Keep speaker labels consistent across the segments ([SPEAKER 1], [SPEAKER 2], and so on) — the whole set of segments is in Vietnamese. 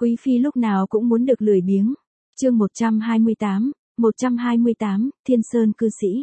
[SPEAKER 1] Quý phi lúc nào cũng muốn được lười biếng. Chương 128, Thiên Sơn cư sĩ.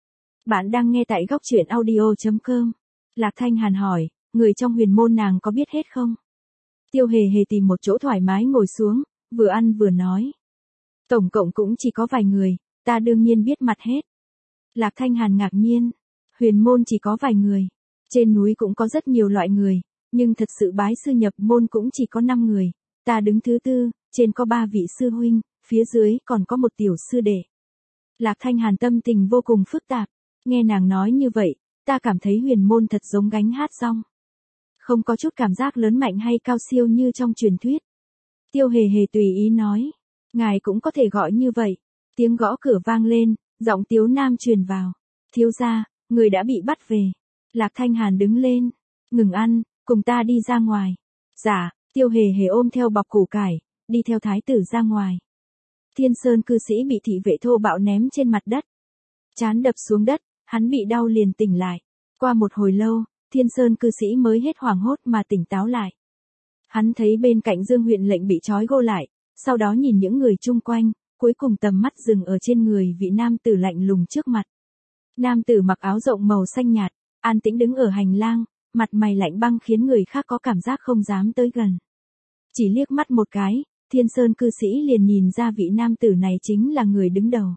[SPEAKER 1] Bạn đang nghe tại góc truyện audio.com. Lạc Thanh Hàn hỏi, người trong huyền môn nàng có biết hết không? Tiêu Hề Hề tìm một chỗ thoải mái ngồi xuống, vừa ăn vừa nói. Tổng cộng cũng chỉ có vài người, ta đương nhiên biết mặt hết. Lạc Thanh Hàn ngạc nhiên, huyền môn chỉ có vài người. Trên núi cũng có rất nhiều loại người, nhưng thật sự bái sư nhập môn cũng chỉ có 5 người. Ta đứng thứ tư, trên có 3 vị sư huynh, phía dưới còn có một tiểu sư đệ. Lạc Thanh Hàn tâm tình vô cùng phức tạp, nghe nàng nói như vậy, ta cảm thấy huyền môn thật giống gánh hát rong. Không có chút cảm giác lớn mạnh hay cao siêu như trong truyền thuyết. Tiêu Hề Hề tùy ý nói, ngài cũng có thể gọi như vậy. Tiếng gõ cửa vang lên, giọng Tiếu Nam truyền vào. Thiếu gia, người đã bị bắt về. Lạc Thanh Hàn đứng lên, ngừng ăn, cùng ta đi ra ngoài. Dạ. Tiêu Hề Hề ôm theo bọc củ cải, đi theo thái tử ra ngoài. Thiên Sơn cư sĩ bị thị vệ thô bạo ném trên mặt đất. Trán đập xuống đất, hắn bị đau liền tỉnh lại. Qua một hồi lâu, Thiên Sơn cư sĩ mới hết hoảng hốt mà tỉnh táo lại. Hắn thấy bên cạnh Dương huyện lệnh bị trói gô lại, sau đó nhìn những người chung quanh, cuối cùng tầm mắt dừng ở trên người vị nam tử lạnh lùng trước mặt. Nam tử mặc áo rộng màu xanh nhạt, an tĩnh đứng ở hành lang, mặt mày lạnh băng khiến người khác có cảm giác không dám tới gần. Chỉ liếc mắt một cái, Thiên Sơn cư sĩ liền nhìn ra vị nam tử này chính là người đứng đầu.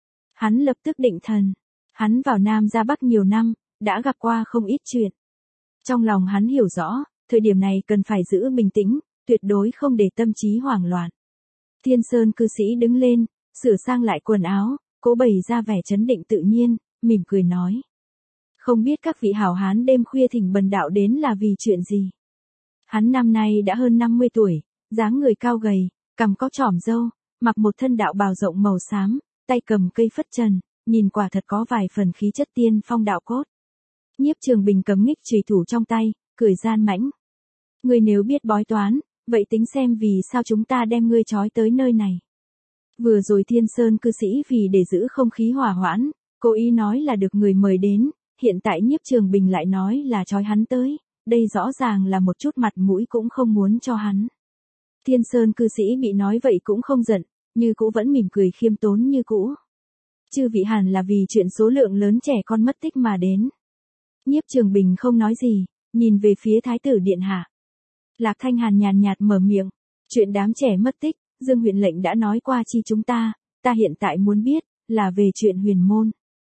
[SPEAKER 1] Hắn lập tức định thần. Hắn vào Nam ra Bắc nhiều năm, đã gặp qua không ít chuyện. Trong lòng hắn hiểu rõ, thời điểm này cần phải giữ bình tĩnh, tuyệt đối không để tâm trí hoảng loạn. Thiên Sơn cư sĩ đứng lên, sửa sang lại quần áo, cố bày ra vẻ trấn định tự nhiên, mỉm cười nói. Không biết các vị hảo hán đêm khuya thỉnh bần đạo đến là vì chuyện gì? Hắn năm nay đã hơn 50 tuổi, dáng người cao gầy, cằm có chỏm râu, mặc một thân đạo bào rộng màu xám, tay cầm cây phất trần, nhìn quả thật có vài phần khí chất tiên phong đạo cốt. Nhiếp Trường Bình cầm nghích chùy thủ trong tay, cười gian mãnh. Ngươi nếu biết bói toán, vậy tính xem vì sao chúng ta đem ngươi trói tới nơi này. Vừa rồi Thiên Sơn cư sĩ vì để giữ không khí hòa hoãn, cố ý nói là được người mời đến, hiện tại Nhiếp Trường Bình lại nói là trói hắn tới, đây rõ ràng là một chút mặt mũi cũng không muốn cho hắn. Thiên Sơn cư sĩ bị nói vậy cũng không giận, như cũ vẫn mỉm cười khiêm tốn như cũ. Chư vị hẳn là vì chuyện số lượng lớn trẻ con mất tích mà đến. Nhiếp Trường Bình không nói gì, nhìn về phía thái tử điện hạ. Lạc Thanh Hàn nhàn nhạt mở miệng, chuyện đám trẻ mất tích, Dương huyện lệnh đã nói qua chi chúng ta hiện tại muốn biết, là về chuyện huyền môn.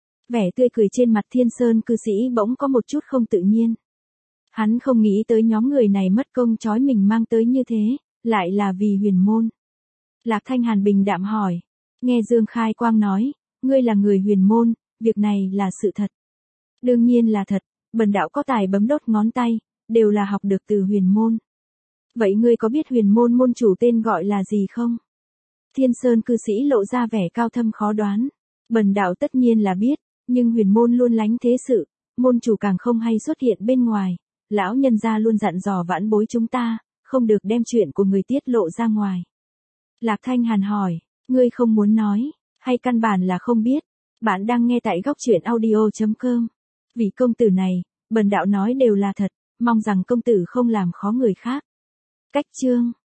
[SPEAKER 1] Vẻ tươi cười trên mặt Thiên Sơn cư sĩ bỗng có một chút không tự nhiên. Hắn không nghĩ tới nhóm người này mất công trói mình mang tới như thế, lại là vì huyền môn. Lạc Thanh Hàn bình đạm hỏi, nghe Dương Khai Quang nói, ngươi là người huyền môn, việc này là sự thật. Đương nhiên là thật, bần đạo có tài bấm đốt ngón tay, đều là học được từ huyền môn. Vậy ngươi có biết huyền môn môn chủ tên gọi là gì không? Thiên Sơn cư sĩ lộ ra vẻ cao thâm khó đoán. Bần đạo tất nhiên là biết, nhưng huyền môn luôn lánh thế sự, môn chủ càng không hay xuất hiện bên ngoài. Lão nhân gia luôn dặn dò vãn bối chúng ta, không được đem chuyện của người tiết lộ ra ngoài. Lạc Thanh Hàn hỏi, ngươi không muốn nói, hay căn bản là không biết? Bạn đang nghe tại góc truyện audio.com. Vì công tử này, bần đạo nói đều là thật, mong rằng công tử không làm khó người khác. Cách chương